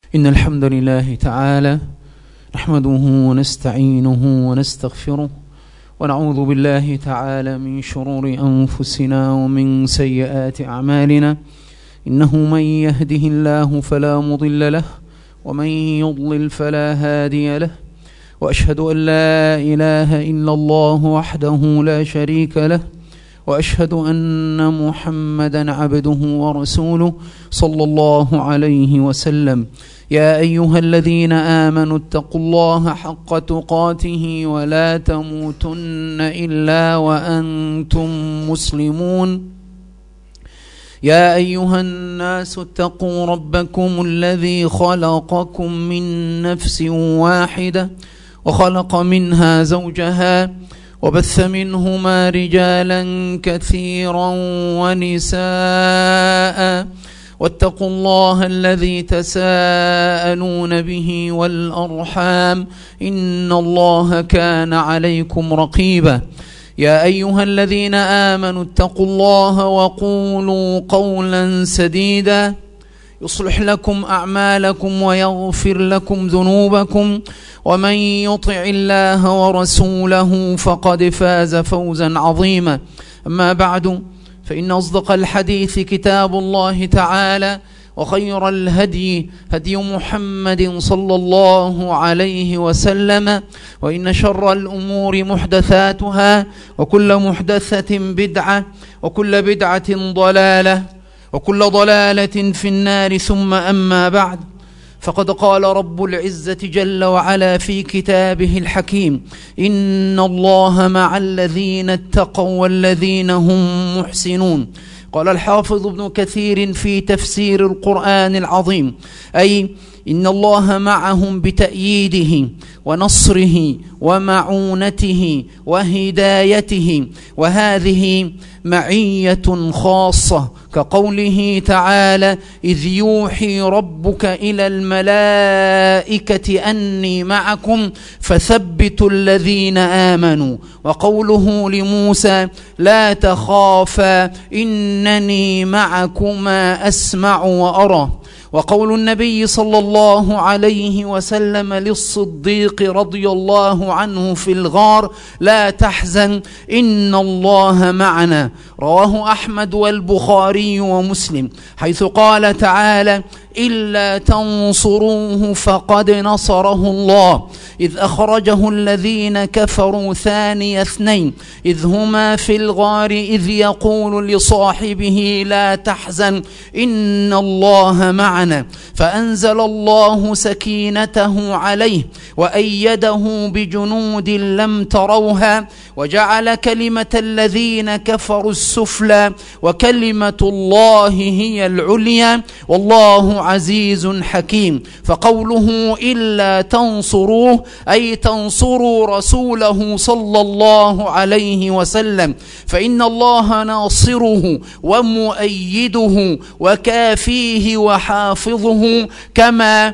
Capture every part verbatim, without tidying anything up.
إن الحمد لله تعالى نحمده ونستعينه ونستغفره ونعوذ بالله تعالى من شرور أنفسنا ومن سيئات أعمالنا. إنه من يهده الله فلا مضل له ومن يضلل فلا هادي له، وأشهد أن لا إله إلا الله وحده لا شريك له، وأشهد أن محمدا عبده ورسوله صلى الله عليه وسلم. يا أيها الذين آمنوا اتقوا الله حق تقاته ولا تموتن إلا وأنتم مسلمون. يا أيها الناس اتقوا ربكم الذي خلقكم من نفس واحدة وخلق منها زوجها وبث منهما رجالا كثيرا ونساء، واتقوا الله الذي تساءلون به والأرحام إن الله كان عليكم رقيبا. يا أيها الذين آمنوا اتقوا الله وقولوا قولا سديدا يصلح لكم أعمالكم ويغفر لكم ذنوبكم، ومن يطع الله ورسوله فقد فاز فوزا عظيما. أما بعد، فإن أصدق الحديث كتاب الله تعالى، وخير الهدي هدي محمد صلى الله عليه وسلم، وإن شر الأمور محدثاتها، وكل محدثة بدعة، وكل بدعة ضلالة، وكل ضلالة في النار. ثم أما بعد، فقد قال رب العزة جل وعلا في كتابه الحكيم: إن الله مع الذين اتقوا والذين هم محسنون. قال الحافظ ابن كثير في تفسير القرآن العظيم: أي إن الله معهم بتأييده ونصره ومعونته وهدايته، وهذه معية خاصة، كقوله تعالى: إذ يوحي ربك إلى الملائكة أني معكم فثبتوا الذين آمنوا. وقوله لموسى: لا تخافا إنني معكما أسمع وأرى. وقول النبي صلى الله عليه وسلم للصديق رضي الله عنه في الغار: لا تحزن إن الله معنا. رواه أحمد والبخاري ومسلم، حيث قال تعالى: إلا تنصروه فقد نصره الله إذ أخرجه الذين كفروا ثاني اثنين إذ هما في الغار إذ يقول لصاحبه لا تحزن إن الله معنا، فأنزل الله سكينته عليه وأيده بجنود لم تروها، وجعل كلمة الذين كفروا السفلى وكلمة الله هي العليا والله عزيز حكيم. فقوله إلا تنصروه أي تنصروا رسوله صلى الله عليه وسلم، فإن الله ناصره ومؤيده وكافيه وحافظه، كما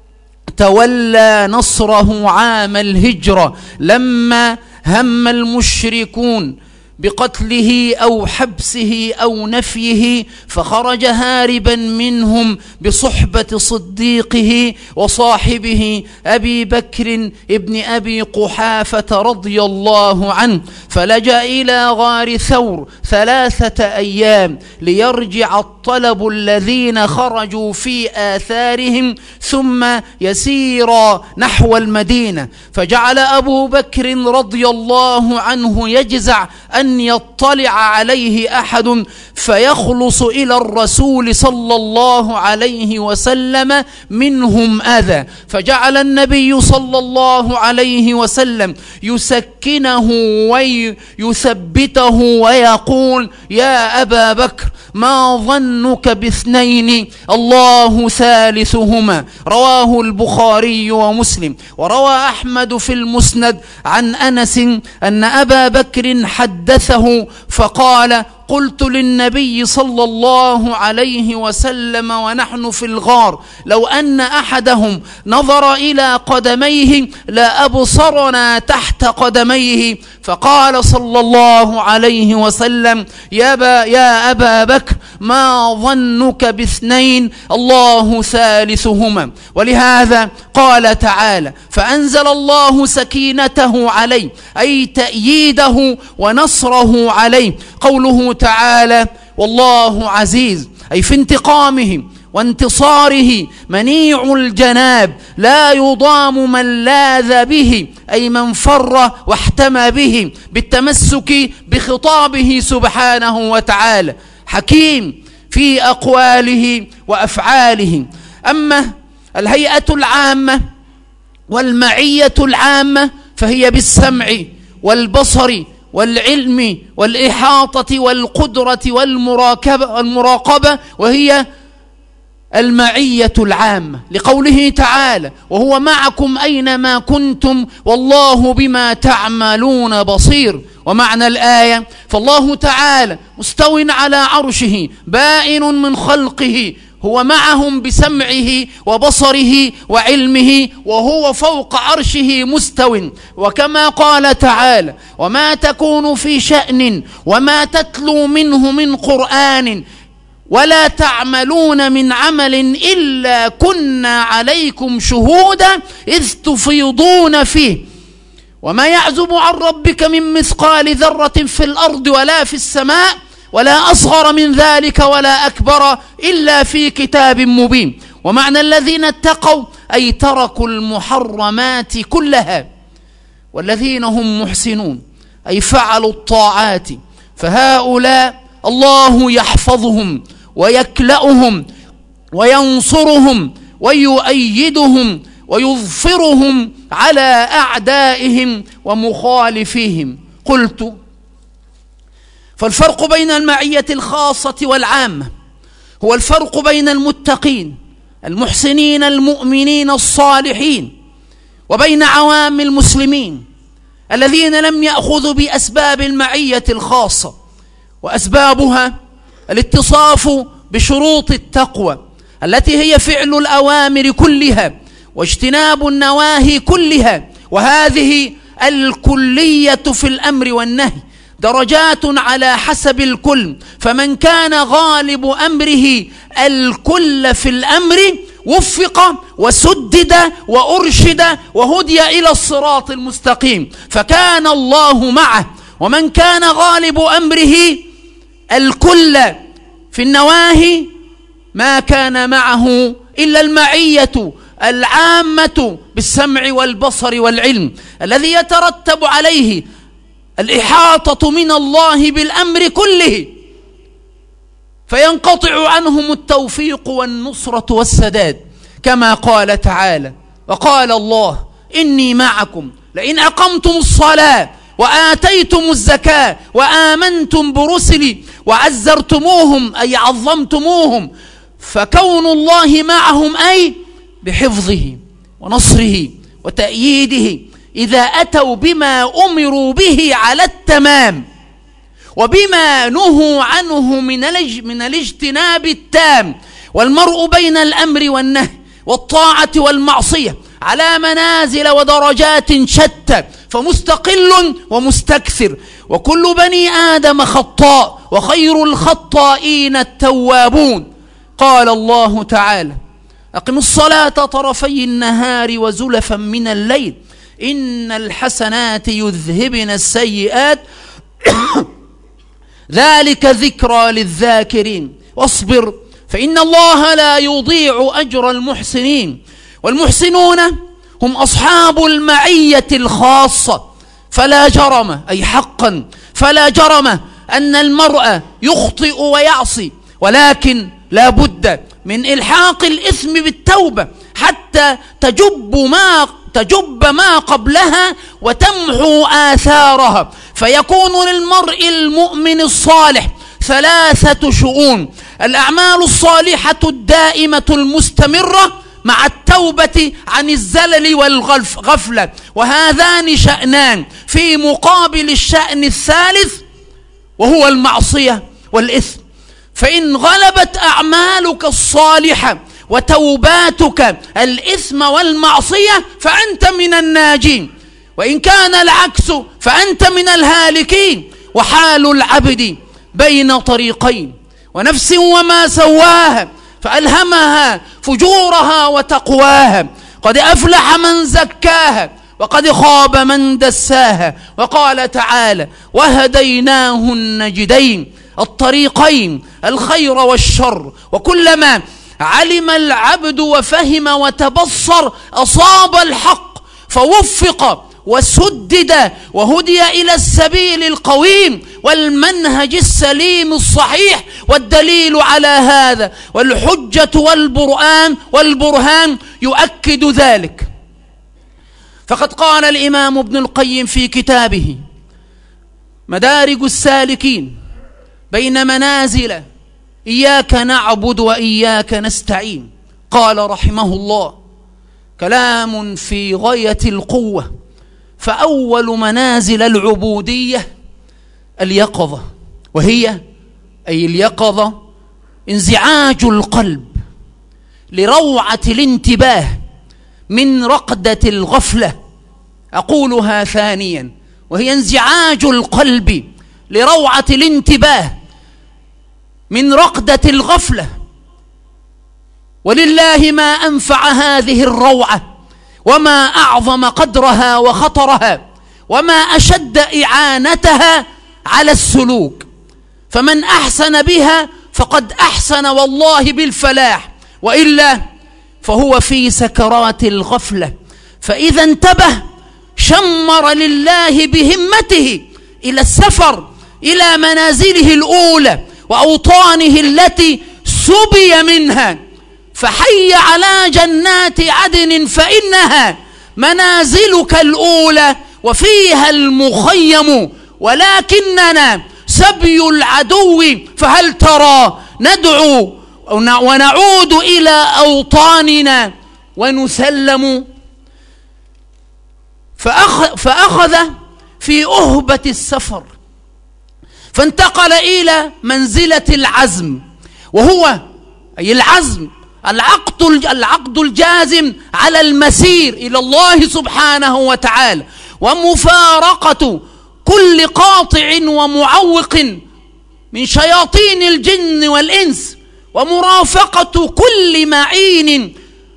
تولى نصره عام الهجرة لما هم المشركون بقتله أو حبسه أو نفيه، فخرج هاربا منهم بصحبة صديقه وصاحبه أبي بكر ابن أبي قحافة رضي الله عنه، فلجأ إلى غار ثور ثلاثة أيام ليرجع الطلب الذين خرجوا في آثارهم ثم يسير نحو المدينة. فجعل أبو بكر رضي الله عنه يجزع أن يطلع عليه أحد فيخلص إلى الرسول صلى الله عليه وسلم منهم أذى، فجعل النبي صلى الله عليه وسلم يسكنه ويثبته ويقول: يا أبا بكر ما ظنك باثنين الله ثالثهما. رواه البخاري ومسلم. وروى أحمد في المسند عن أنس أن أبا بكر حدثه فقال: قلت للنبي صلى الله عليه وسلم ونحن في الغار: لو أن أحدهم نظر إلى قدميه لأبصرنا تحت قدميه. فقال صلى الله عليه وسلم: يا أبا, يا أبا بكر ما ظنك باثنين الله ثالثهما. ولهذا قال تعالى: فأنزل الله سكينته عليه، أي تأييده ونصره عليه. قوله تعالى: والله عزيز، أي في انتقامه وانتصاره منيع الجناب، لا يضام من لاذ به، أي من فر واحتمى به بالتمسك بخطابه سبحانه وتعالى. حكيم في أقواله وأفعاله. أما الهيئة العامة والمعية العامة فهي بالسمع والبصر والعلم والإحاطة والقدرة والمراقبة, والمراقبة وهي المعية العامة، لقوله تعالى: وهو معكم أينما كنتم والله بما تعملون بصير. ومعنى الآية: فالله تعالى مستو على عرشه بائن من خلقه، هو معهم بسمعه وبصره وعلمه، وهو فوق عرشه مستو. وكما قال تعالى: وما تكون في شأن وما تتلو منه من قرآن ولا تعملون من عمل إلا كنا عليكم شهودا إذ تفيضون فيه وما يعزب عن ربك من مثقال ذرة في الأرض ولا في السماء ولا أصغر من ذلك ولا أكبر إلا في كتاب مبين. ومعنى الذين اتقوا أي تركوا المحرمات كلها، والذين هم محسنون أي فعلوا الطاعات، فهؤلاء الله يحفظهم ويكلأهم وينصرهم ويؤيدهم ويظفرهم على أعدائهم ومخالفيهم. قلت: فالفرق بين المعية الخاصة والعامة هو الفرق بين المتقين المحسنين المؤمنين الصالحين وبين عوام المسلمين الذين لم يأخذوا بأسباب المعية الخاصة، وأسبابها الاتصاف بشروط التقوى التي هي فعل الأوامر كلها واجتناب النواهي كلها. وهذه الكلية في الأمر والنهي درجات على حسب الكل، فمن كان غالب أمره الكل في الأمر وفق وسدد وأرشد وهدي إلى الصراط المستقيم فكان الله معه. ومن كان غالب أمره الكل في النواهي ما كان معه إلا المعية العامة بالسمع والبصر والعلم الذي يترتب عليه الإحاطة من الله بالأمر كله، فينقطع عنهم التوفيق والنصرة والسداد، كما قال تعالى: وقال الله إني معكم لئن أقمتم الصلاة وآتيتم الزكاة وآمنتم برسلي وعزرتموهم أي عظمتموهم. فكون الله معهم أي بحفظه ونصره وتأييده إذا أتوا بما أمروا به على التمام وبما نهوا عنه من الاجتناب التام. والمرء بين الأمر والنهي والطاعة والمعصية على منازل ودرجات شتى، فمستقل ومستكثر، وكل بني آدم خطاء وخير الخطائين التوابون. قال الله تعالى: أقم الصلاة طرفي النهار وزلفا من الليل إن الحسنات يذهبن السيئات ذلك ذكرى للذاكرين واصبر فإن الله لا يضيع أجر المحسنين. والمحسنون هم أصحاب المعية الخاصة، فلا جرم أي حقا فلا جرم أن المرء يخطئ ويعصي، ولكن لا بد من إلحاق الإثم بالتوبة حتى تجب ما تجب ما قبلها وتمحو آثارها، فيكون للمرء المؤمن الصالح ثلاثة شؤون: الأعمال الصالحة الدائمة المستمرة مع التوبة عن الزلل والغفلة، وهذان شأنان في مقابل الشأن الثالث وهو المعصية والإثم. فإن غلبت أعمالك الصالحة وتوباتك الإثم والمعصية فأنت من الناجين، وإن كان العكس فأنت من الهالكين. وحال العبد بين طريقين، ونفس وما سواها فألهمها فجورها وتقواها. قد أفلح من زكاها وقد خاب من دساها. وقال تعالى: وهديناه النجدين، الطريقين، الخير والشر. وكلما علم العبد وفهم وتبصر أصاب الحق فوفق وسدد وهدي إلى السبيل القويم والمنهج السليم الصحيح. والدليل على هذا والحجة والبرهان والبرهان يؤكد ذلك. فقد قال الإمام ابن القيم في كتابه مدارج السالكين بين منازل إياك نعبد وإياك نستعين، قال رحمه الله: كلام في غاية القوة. فأول منازل العبودية اليقظة، وهي أي اليقظة انزعاج القلب لروعة الانتباه من رقدة الغفلة. أقولها ثانيا، وهي انزعاج القلب لروعة الانتباه من رقدة الغفلة. ولله ما أنفع هذه الروعة، وما أعظم قدرها وخطرها، وما أشد إعانتها على السلوك. فمن أحسن بها فقد أحسن والله بالفلاح، وإلا فهو في سكرات الغفلة. فإذا انتبه شمر لله بهمته إلى السفر إلى منازله الأولى وأوطانه التي سبي منها. فحي على جنات عدن فإنها منازلك الأولى وفيها المخيم، ولكننا سبي العدو فهل ترى ندعو ونعود إلى أوطاننا ونسلم. فأخ فأخذ في أهبة السفر، فانتقل إلى منزلة العزم، وهو أي العزم العقد العقد الجازم على المسير إلى الله سبحانه وتعالى، ومفارقة كل قاطع ومعوق من شياطين الجن والإنس، ومرافقة كل معين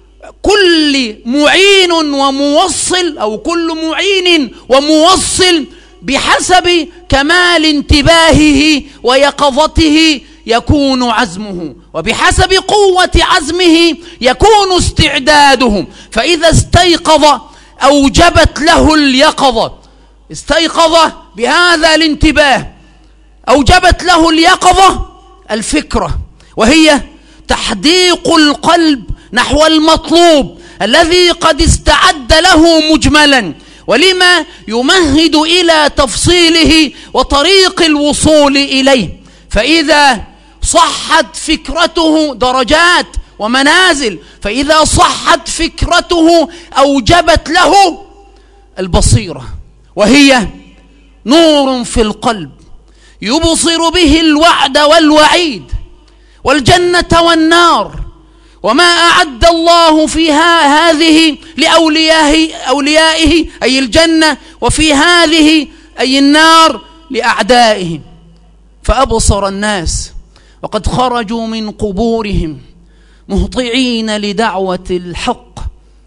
كل معين وموصل أو كل معين وموصل بحسب كمال انتباهه ويقظته يكون عزمه، وبحسب قوة عزمه يكون استعداده. فإذا استيقظ أوجبت له اليقظة، استيقظ بهذا الانتباه أوجبت له اليقظة الفكرة، وهي تحديق القلب نحو المطلوب الذي قد استعد له مجملا، ولما يمهد إلى تفصيله وطريق الوصول إليه. فإذا صحت فكرته درجات ومنازل، فإذا صحت فكرته أوجبت له البصيرة، وهي نور في القلب يبصر به الوعد والوعيد والجنة والنار، وما أعد الله فيها هذه لأوليائه أوليائه أي الجنة، وفي هذه أي النار لأعدائه. فأبصر الناس وقد خرجوا من قبورهم مهطعين لدعوة الحق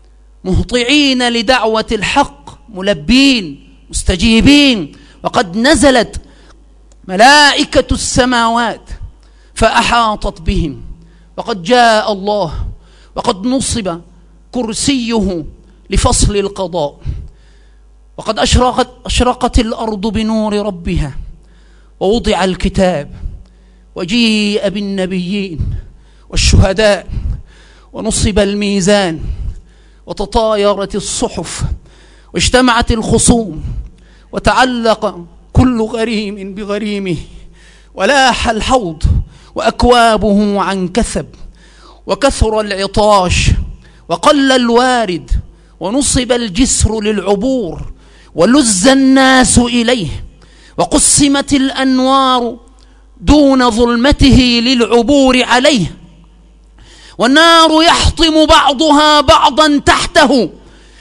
مهطعين لدعوة الحق ملبين مستجيبين، وقد نزلت ملائكة السماوات فأحاطت بهم، وقد جاء الله وقد نصب كرسيه لفصل القضاء، وقد أشرقت, أشرقت الأرض بنور ربها، ووضع الكتاب، وجيء بالنبيين والشهداء، ونصب الميزان، وتطايرت الصحف، واجتمعت الخصوم، وتعلق كل غريم بغريمه، ولاح الحوض وأكوابه عن كثب، وكثر العطاش وقل الوارد، ونصب الجسر للعبور، ولز الناس إليه، وقسمت الأنوار دون ظلمته للعبور عليه، والنار يحطم بعضها بعضا تحته،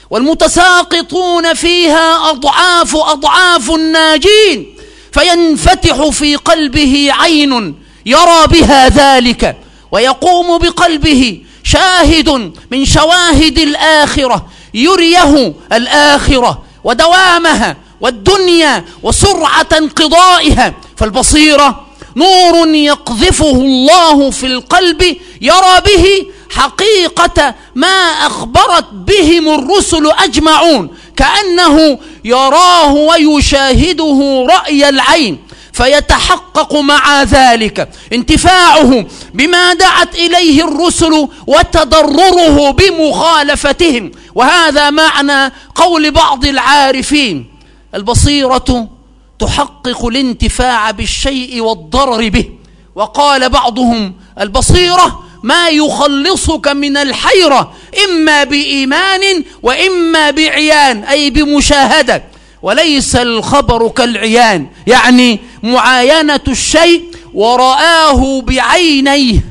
والمتساقطون فيها أضعاف أضعاف الناجين، فينفتح في قلبه عين يرى بها ذلك، ويقوم بقلبه شاهد من شواهد الآخرة يريه الآخرة ودوامها والدنيا وسرعة انقضائها. فالبصيرة نور يقذفه الله في القلب يرى به حقيقة ما أخبرت بهم الرسل أجمعون، كأنه يراه ويشاهده رأي العين، فيتحقق مع ذلك انتفاعه بما دعت إليه الرسل وتضرره بمخالفتهم. وهذا معنى قول بعض العارفين: البصيرة تحقق الانتفاع بالشيء والضرر به. وقال بعضهم: البصيرة ما يخلصك من الحيرة إما بإيمان وإما بعيان، أي بمشاهدة، وليس الخبر كالعيان، يعني معاينة الشيء ورآه بعينيه.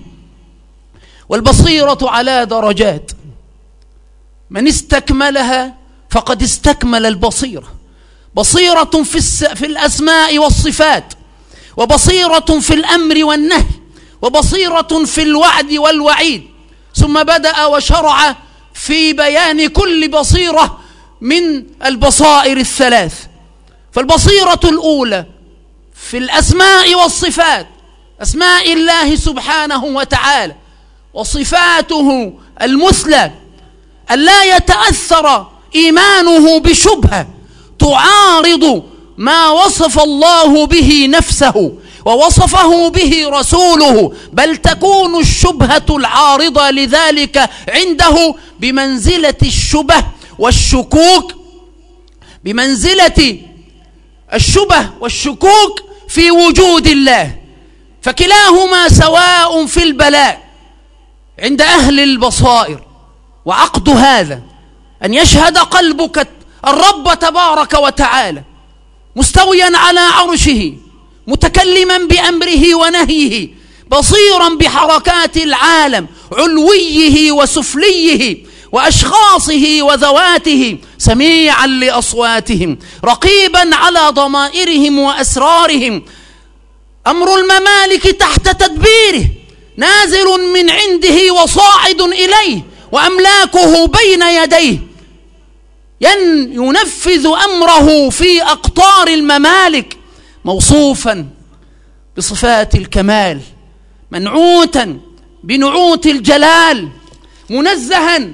والبصيرة على درجات، من استكملها فقد استكمل البصيرة. بصيرة في, في الأسماء والصفات، وبصيرة في الأمر والنهي، وبصيرة في الوعد والوعيد، ثم بدأ وشرع في بيان كل بصيرة من البصائر الثلاث. فالبصيرة الأولى في الأسماء والصفات، أسماء الله سبحانه وتعالى وصفاته المثلى، ألا يتأثر إيمانه بشبهة تعارض ما وصف الله به نفسه ووصفه به رسوله، بل تكون الشبهة العارضة لذلك عنده بمنزلة الشبه والشكوك، بمنزلة الشبه والشكوك في وجود الله، فكلاهما سواء في البلاء عند أهل البصائر. وعقد هذا أن يشهد قلبك الرب تبارك وتعالى مستويا على عرشه، متكلما بأمره ونهيه، بصيرا بحركات العالم علويه وسفليه وأشخاصه وذواته، سميعا لأصواتهم، رقيبا على ضمائرهم وأسرارهم، أمر الممالك تحت تدبيره، نازل من عنده وصاعد إليه، وأملاكه بين يديه، ينفذ أمره في أقطار الممالك، موصوفا بصفات الكمال، منعوتا بنعوت الجلال، منزها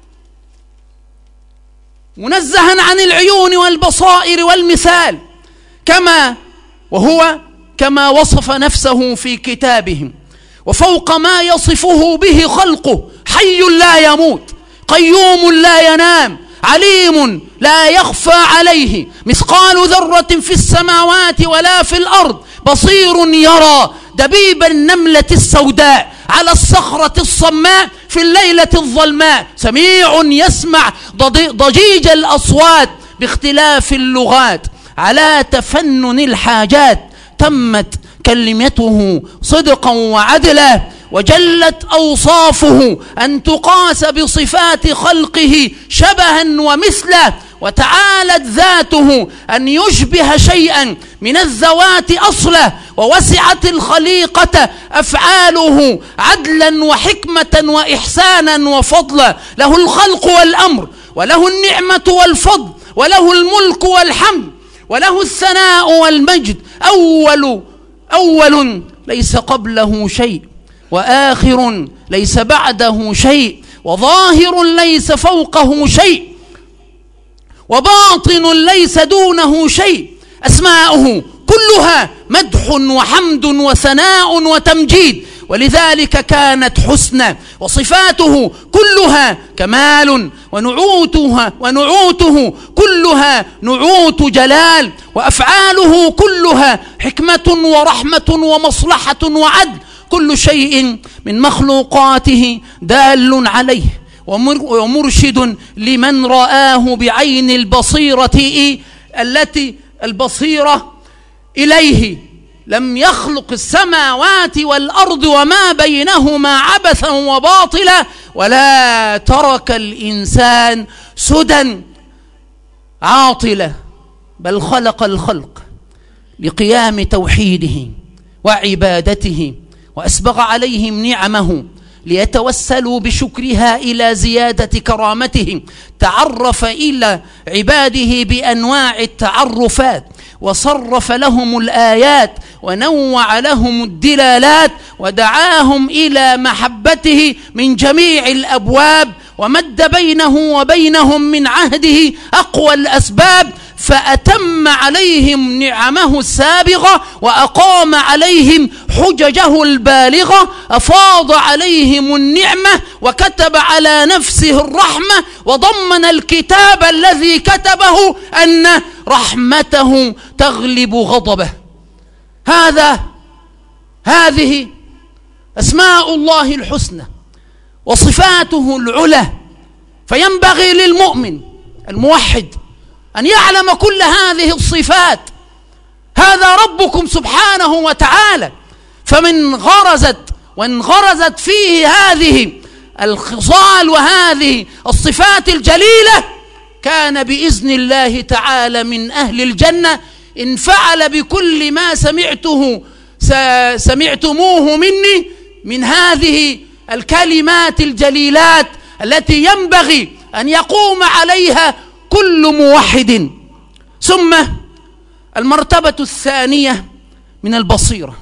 منزها عن العيون والبصائر والمثال، كما وهو كما وصف نفسه في كتابهم، وفوق ما يصفه به خلقه: حي لا يموت، قيوم لا ينام، عليم لا يخفى عليه مثقال ذرة في السماوات ولا في الأرض، بصير يرى دبيب النملة السوداء على الصخرة الصماء في الليلة الظلماء، سميع يسمع ضجيج الأصوات باختلاف اللغات، على تفنن الحاجات تمت كلمته صدقا وعدلا، وجلت أوصافه أن تقاس بصفات خلقه شبها ومثلا، وتعالت ذاته أن يشبه شيئا من الذوات أصلا، ووسعت الخليقة أفعاله عدلا وحكمة وإحسانا وفضلا، له الخلق والأمر، وله النعمة والفضل، وله الملك والحمد، وله الثناء والمجد، أول أول ليس قبله شيء، وآخر ليس بعده شيء، وظاهر ليس فوقه شيء، وباطن ليس دونه شيء، أسماؤه كلها مدح وحمد وثناء وتمجيد، ولذلك كانت حسنى، وصفاته كلها كمال، ونعوتها ونعوته كلها نعوت جلال، وأفعاله كلها حكمة ورحمة ومصلحة وعدل، كل شيء من مخلوقاته دال عليه ومرشد لمن رآه بعين البصيرة التي البصيرة إليه لم يخلق السماوات والأرض وما بينهما عبثا وباطلا، ولا ترك الإنسان سدى عاطلا، بل خلق الخلق لقيام توحيده وعبادته، وأسبغ عليهم نعمه ليتوسلوا بشكرها إلى زيادة كرامته. تعرف إلى عباده بأنواع التعرفات، وصرف لهم الآيات، ونوع لهم الدلالات، ودعاهم إلى محبته من جميع الأبواب، ومد بينه وبينهم من عهده أقوى الأسباب، فأتم عليهم نعمه السابغة، وأقام عليهم حججه البالغة، أفاض عليهم النعمة، وكتب على نفسه الرحمة، وضمن الكتاب الذي كتبه أن رحمته تغلب غضبه. هذا هذه أسماء الله الحسنى وصفاته العلى، فينبغي للمؤمن الموحد أن يعلم كل هذه الصفات. هذا ربكم سبحانه وتعالى، فمن غرزت وانغرزت فيه هذه الخصال وهذه الصفات الجليلة كان بإذن الله تعالى من أهل الجنة، إن فعل بكل ما سمعته سمعتموه مني من هذه الكلمات الجليلات التي ينبغي أن يقوم عليها كل موحد. ثم المرتبة الثانية من البصيرة،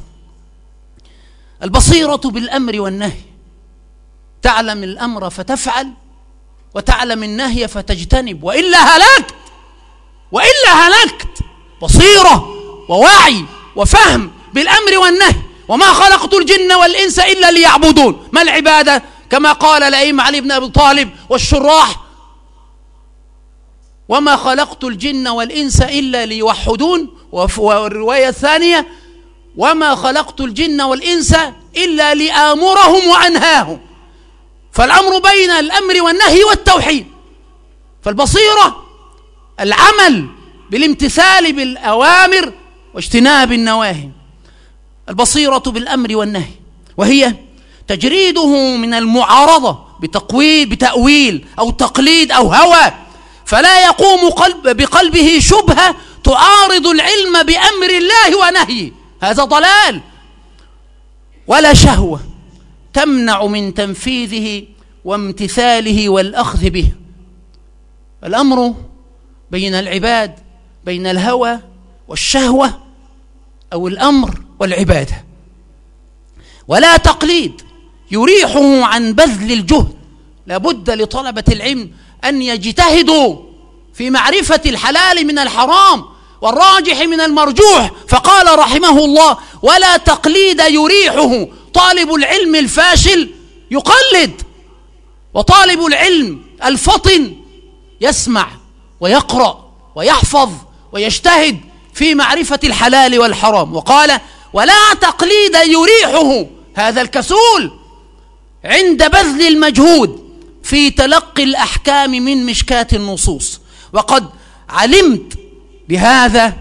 البصيرة بالأمر والنهي، تعلم الأمر فتفعل، وتعلم النهي فتجتنب، وإلا هلكت، وإلا هلكت. بصيرة ووعي وفهم بالأمر والنهي. وما خلقت الجن والإنس إلا ليعبدون. ما العبادة؟ كما قال الأئمة علي بن أبي طالب والشراح: وما خلقت الجن والإنس إلا ليوحدون. والرواية الثانية: وما خلقت الجن والإنس إلا لآمرهم وأنهاهم. فالأمر بين الأمر والنهي والتوحيد. فالبصيرة العمل بالامتثال بالأوامر واجتناب النواهي. البصيرة بالأمر والنهي، وهي تجريده من المعارضة بتقويل بتأويل أو تقليد أو هوى، فلا يقوم قلب بقلبه شبهة تعارض العلم بأمر الله ونهيه، هذا ضلال، ولا شهوة تمنع من تنفيذه وامتثاله والأخذ به. الأمر بين العباد بين الهوى والشهوة أو الأمر والعبادة، ولا تقليد يريحه عن بذل الجهد. لابد لطلبة العلم أن يجتهدوا في معرفة الحلال من الحرام والراجح من المرجوح. فقال رحمه الله: ولا تقليد يريحه. طالب العلم الفاشل يقلد، وطالب العلم الفطن يسمع ويقرأ ويحفظ ويجتهد في معرفة الحلال والحرام. وقال: ولا تقليد يريحه، هذا الكسول عند بذل المجهود في تلقي الأحكام من مشكاة النصوص. وقد علمت بهذا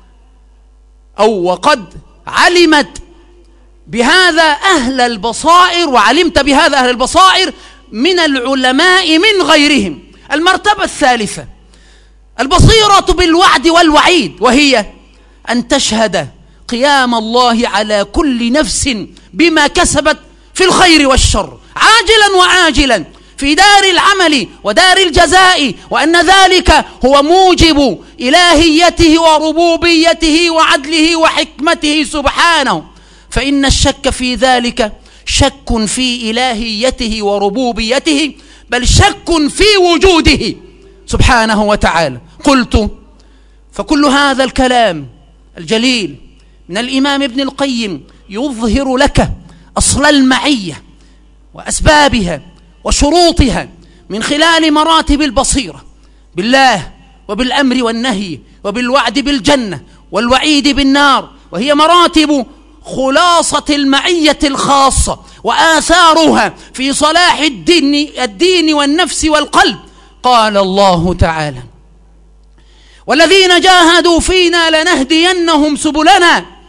أو وقد علمت بهذا أهل البصائر، وعلمت بهذا أهل البصائر من العلماء من غيرهم. المرتبة الثالثة البصيرة بالوعد والوعيد، وهي أن تشهد قيام الله على كل نفس بما كسبت في الخير والشر عاجلا وآجلا في دار العمل ودار الجزاء، وأن ذلك هو موجب إلهيته وربوبيته وعدله وحكمته سبحانه. فإن الشك في ذلك شك في إلهيته وربوبيته، بل شك في وجوده سبحانه وتعالى. قلت: فكل هذا الكلام الجليل من الإمام ابن القيم يظهر لك أصل المعية وأسبابها وشروطها من خلال مراتب البصيرة بالله وبالأمر والنهي وبالوعد بالجنة والوعيد بالنار، وهي مراتب خلاصة المعية الخاصة وآثارها في صلاح الدين, الدين والنفس والقلب. قال الله تعالى: والذين جاهدوا فينا لنهدينهم سبلنا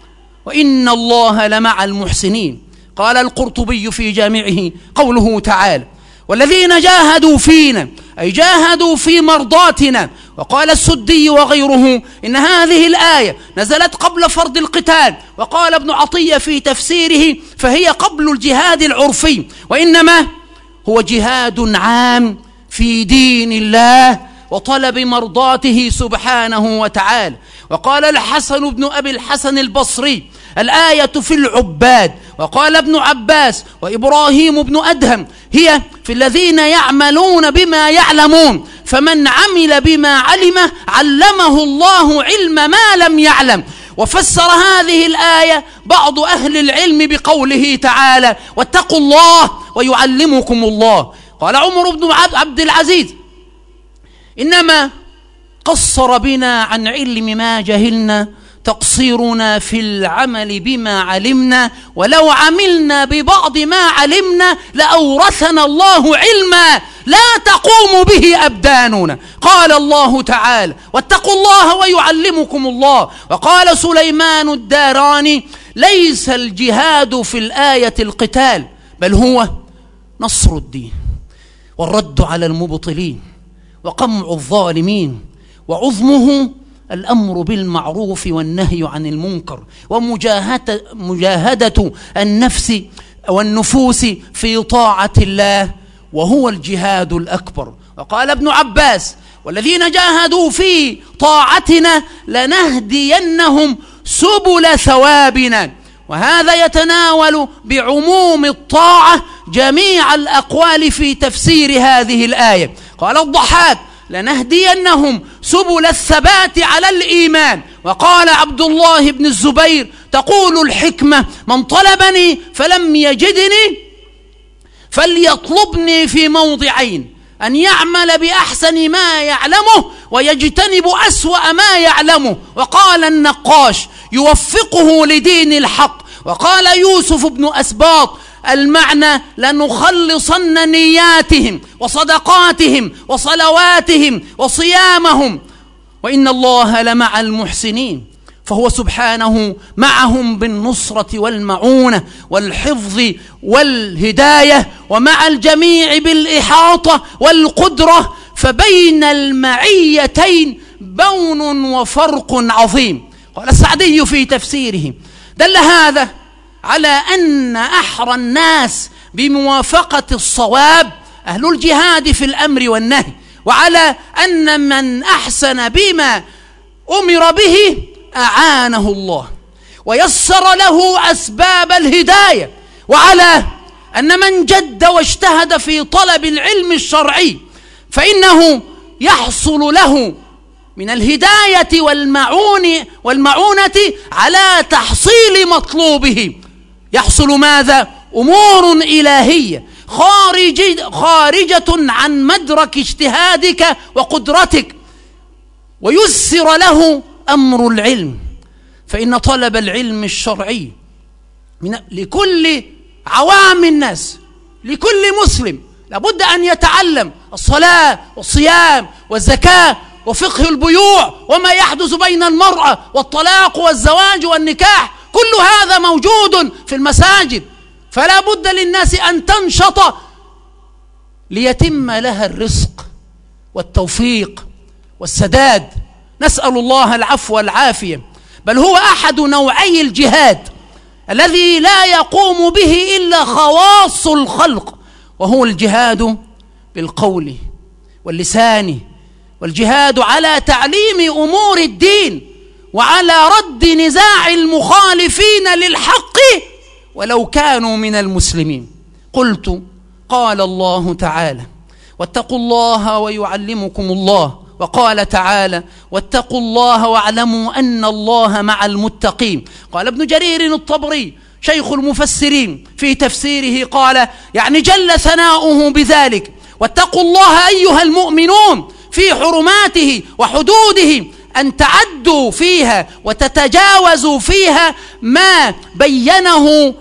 وإن الله لمع المحسنين. قال القرطبي في جامعه قوله تعالى: والذين جاهدوا فينا أي جاهدوا في مرضاتنا. وقال السدي وغيره إن هذه الآية نزلت قبل فرض القتال. وقال ابن عطية في تفسيره: فهي قبل الجهاد العرفي، وإنما هو جهاد عام في دين الله وطلب مرضاته سبحانه وتعالى. وقال الحسن بن أبي الحسن البصري: الآية في العباد. وقال ابن عباس وإبراهيم بن أدهم: هي في الذين يعملون بما يعلمون، فمن عمل بما علمه علمه الله علم ما لم يعلم. وفسر هذه الآية بعض أهل العلم بقوله تعالى: واتقوا الله ويعلمكم الله. قال عمر بن عبد العزيز: إنما قصر بنا عن علم ما جهلنا تقصيرنا في العمل بما علمنا، ولو عملنا ببعض ما علمنا لأورثنا الله علما لا تقوم به أبداننا. قال الله تعالى: واتقوا الله ويعلمكم الله. وقال سليمان الداراني: ليس الجهاد في الآية القتال، بل هو نصر الدين والرد على المبطلين وقمع الظالمين، وعظمه الأمر بالمعروف والنهي عن المنكر، ومجاهدة مجاهدة النفس والنفوس في طاعة الله، وهو الجهاد الأكبر. وقال ابن عباس: والذين جاهدوا في طاعتنا لنهدينهم سبل ثوابنا. وهذا يتناول بعموم الطاعة جميع الأقوال في تفسير هذه الآية. قال الضحاك: لنهدينهم سبل الثبات على الإيمان. وقال عبد الله بن الزبير: تقول الحكمة: من طلبني فلم يجدني فليطلبني في موضعين: أن يعمل بأحسن ما يعلمه ويجتنب أسوأ ما يعلمه. وقال النقاش: يوفقه لدين الحق. وقال يوسف بن أسباط: المعنى: لنخلصن نياتهم وصدقاتهم وصلواتهم وصيامهم، وإن الله لمع المحسنين. فهو سبحانه معهم بالنصرة والمعونة والحفظ والهداية، ومع الجميع بالإحاطة والقدرة. فبين المعيتين بون وفرق عظيم. قال السعدي في تفسيره: دل هذا على أن أحرى الناس بموافقة الصواب أهل الجهاد في الأمر والنهي، وعلى أن من أحسن بما أمر به أعانه الله ويسر له أسباب الهداية، وعلى أن من جد واجتهد في طلب العلم الشرعي فإنه يحصل له من الهداية والمعون والمعونة على تحصيل مطلوبه. يحصل ماذا؟ أمور إلهية خارج خارجة عن مدرك اجتهادك وقدرتك، ويسر له أمر العلم. فإن طلب العلم الشرعي من لكل عوام الناس، لكل مسلم لابد أن يتعلم الصلاة والصيام والزكاة وفقه البيوع وما يحدث بين المرأة والطلاق والزواج والنكاح. كل هذا موجود في المساجد، فلا بد للناس أن تنشط ليتم لها الرزق والتوفيق والسداد. نسأل الله العفو والعافية. بل هو أحد نوعي الجهاد الذي لا يقوم به إلا خواص الخلق، وهو الجهاد بالقول واللسان، والجهاد على تعليم أمور الدين، وعلى رد نزاع المخالفين للحق ولو كانوا من المسلمين. قلت: قال الله تعالى: واتقوا الله ويعلمكم الله. وقال تعالى: واتقوا الله واعلموا أن الله مع المتقين. قال ابن جرير الطبري شيخ المفسرين في تفسيره قال: يعني جل ثناؤه بذلك: واتقوا الله أيها المؤمنون في حرماته وحدوده، أن تعدوا فيها وتتجاوزوا فيها ما بينه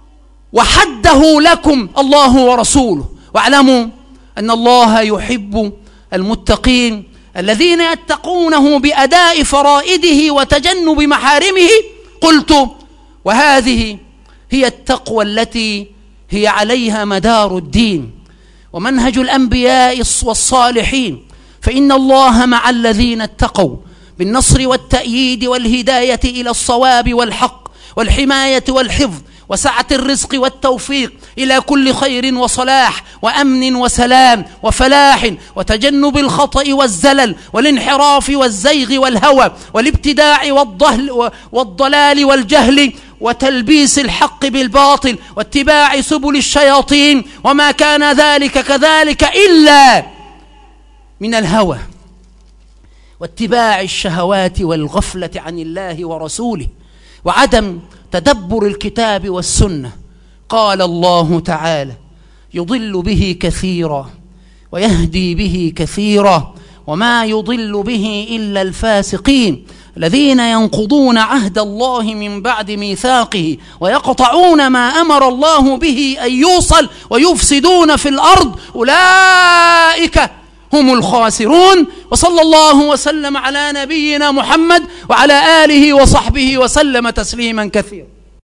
وحده لكم الله ورسوله، واعلموا أن الله يحب المتقين الذين يتقونه بأداء فرائده وتجنب محارمه. قلت: وهذه هي التقوى التي هي عليها مدار الدين ومنهج الأنبياء والصالحين، فإن الله مع الذين اتقوا بالنصر والتأييد والهداية إلى الصواب والحق والحماية والحفظ وسعة الرزق والتوفيق إلى كل خير وصلاح وأمن وسلام وفلاح وتجنب الخطأ والزلل والانحراف والزيغ والهوى والابتداع والضلال والجهل وتلبيس الحق بالباطل واتباع سبل الشياطين وما كان ذلك كذلك إلا من الهوى واتباع الشهوات والغفلة عن الله ورسوله وعدم تدبر الكتاب والسنة. قال الله تعالى: يضل به كثيرا ويهدي به كثيرا وما يضل به إلا الفاسقين الذين ينقضون عهد الله من بعد ميثاقه ويقطعون ما أمر الله به أن يوصل ويفسدون في الأرض أولئك هم الخاسرون. وصلى الله وسلم على نبينا محمد وعلى آله وصحبه وسلم تسليما كثيرا.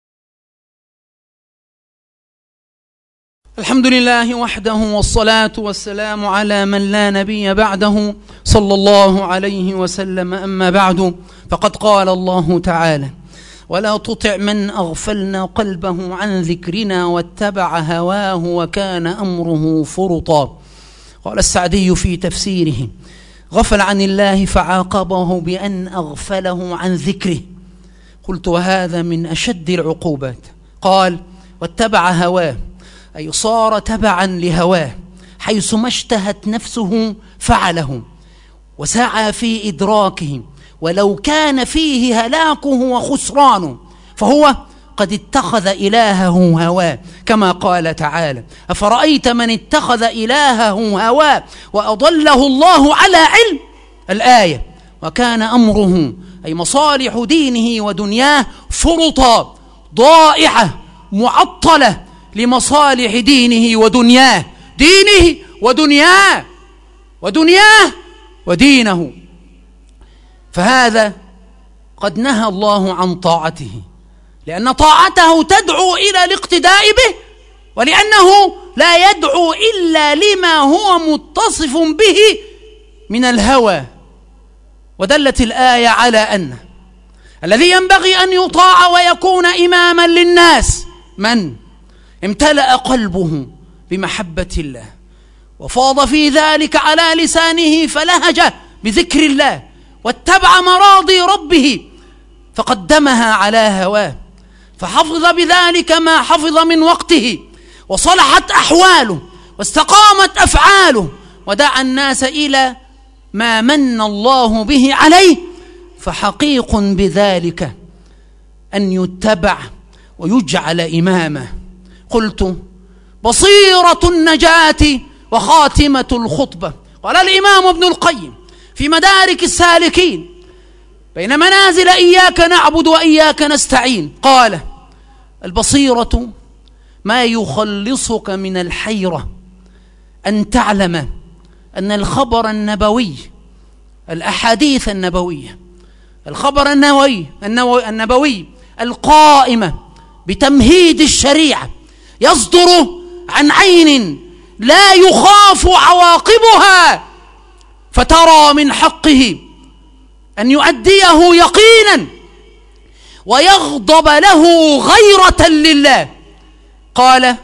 الحمد لله وحده والصلاة والسلام على من لا نبي بعده صلى الله عليه وسلم. أما بعد، فقد قال الله تعالى: ولا تطع من أغفلنا قلبه عن ذكرنا واتبع هواه وكان أمره فرطا. قال السعدي في تفسيره: غفل عن الله فعاقبه بأن أغفله عن ذكره. قلت: وهذا من أشد العقوبات. قال: واتبع هواه، أي صار تبعا لهواه، حيث ما اشتهت نفسه فعله وسعى في إدراكه، ولو كان فيه هلاكه وخسرانه، فهو قد اتخذ إلهه هواه، كما قال تعالى: أفرأيت من اتخذ إلهه هواه وأضله الله على علم. الآية: وكان أمره، أي مصالح دينه ودنياه، فرطا، ضائعة معطلة لمصالح دينه ودنياه، دينه ودنياه ودنياه ودينه. فهذا قد نهى الله عن طاعته، لأن طاعته تدعو إلى الاقتداء به، ولأنه لا يدعو إلا لما هو متصف به من الهوى. ودلت الآية على أن الذي ينبغي أن يطاع ويكون إماما للناس من امتلأ قلبه بمحبة الله وفاض في ذلك على لسانه فلهج بذكر الله واتبع مراضي ربه فقدمها على هواه، فحفظ بذلك ما حفظ من وقته، وصلحت أحواله واستقامت أفعاله، ودعا الناس إلى ما من الله به عليه، فحقيق بذلك أن يتبع ويجعل إمامه. قلت: بصيرة النجاة وخاتمة الخطبة. قال الإمام ابن القيم في مدارك السالكين: بين منازل إياك نعبد وإياك نستعين، قال: البصيرة ما يخلصك من الحيرة، أن تعلم أن الخبر النبوي، الأحاديث النبوية، الخبر النبوي النبوي القائمة بتمهيد الشريعة يصدر عن عين لا يخاف عواقبها، فترى من حقه أن يؤديه يقينا ويغضب له غيرة لله. قال: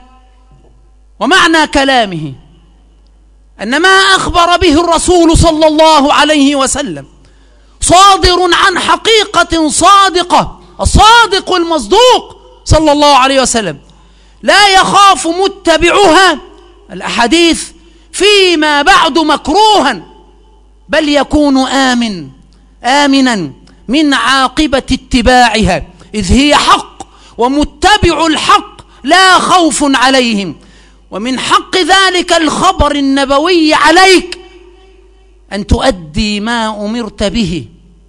ومعنى كلامه أن ما أخبر به الرسول صلى الله عليه وسلم صادر عن حقيقة صادقة، الصادق المصدوق صلى الله عليه وسلم، لا يخاف متبعها الأحاديث فيما بعد مكروها، بل يكون آمن آمنا من عاقبة اتباعها، إذ هي حق، ومتبع الحق لا خوف عليهم. ومن حق ذلك الخبر النبوي عليك أن تؤدي ما أمرت به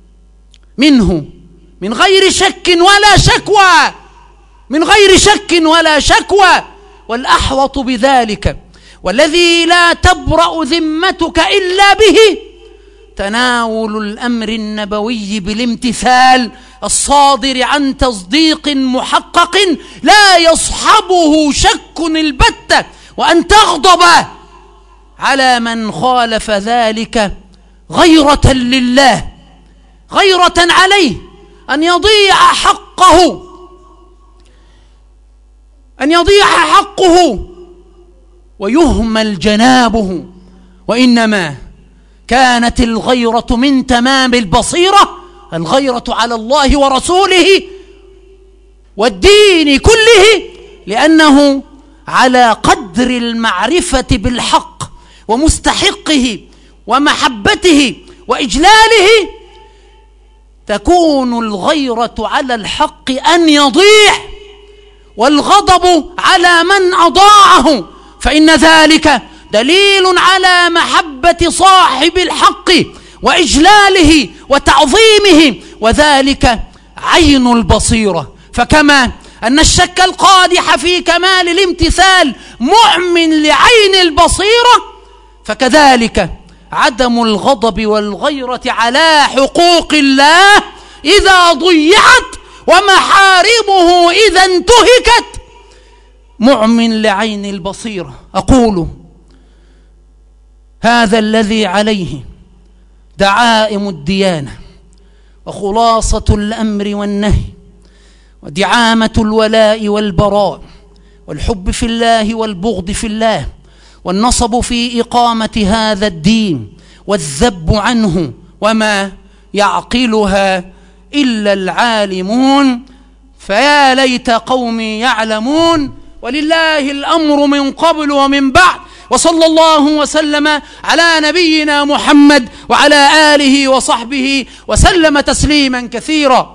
منه من غير شك ولا شكوى، من غير شك ولا شكوى. والأحوط بذلك والذي لا تبرأ ذمتك إلا به تناول الأمر النبوي بالامتثال الصادر عن تصديق محقق لا يصحبه شك البتة، وأن تغضب على من خالف ذلك غيرة لله، غيرة عليه، أن يضيع حقه أن يضيع حقه ويهمل جنابه. وإنما كانت الغيرة من تمام البصيرة الغيرة على الله ورسوله والدين كله، لأنه على قدر المعرفة بالحق ومستحقه ومحبته وإجلاله تكون الغيرة على الحق أن يضيع، والغضب على من أضاعه، فإن ذلك دليل على محبة صاحب الحق وإجلاله وتعظيمه، وذلك عين البصيرة. فكما أن الشك القادح في كمال الامتثال مؤمن لعين البصيرة، فكذلك عدم الغضب والغيرة على حقوق الله إذا ضيعت ومحارمه إذا انتهكت مؤمن لعين البصيرة. أقول هذا الذي عليه دعائم الديانة وخلاصة الأمر والنهي ودعامة الولاء والبراء والحب في الله والبغض في الله والنصب في إقامة هذا الدين والذب عنه، وما يعقلها إلا العالمون، فيا ليت قومي يعلمون. ولله الأمر من قبل ومن بعد، وصلى الله وسلم على نبينا محمد وعلى آله وصحبه وسلم تسليما كثيرا.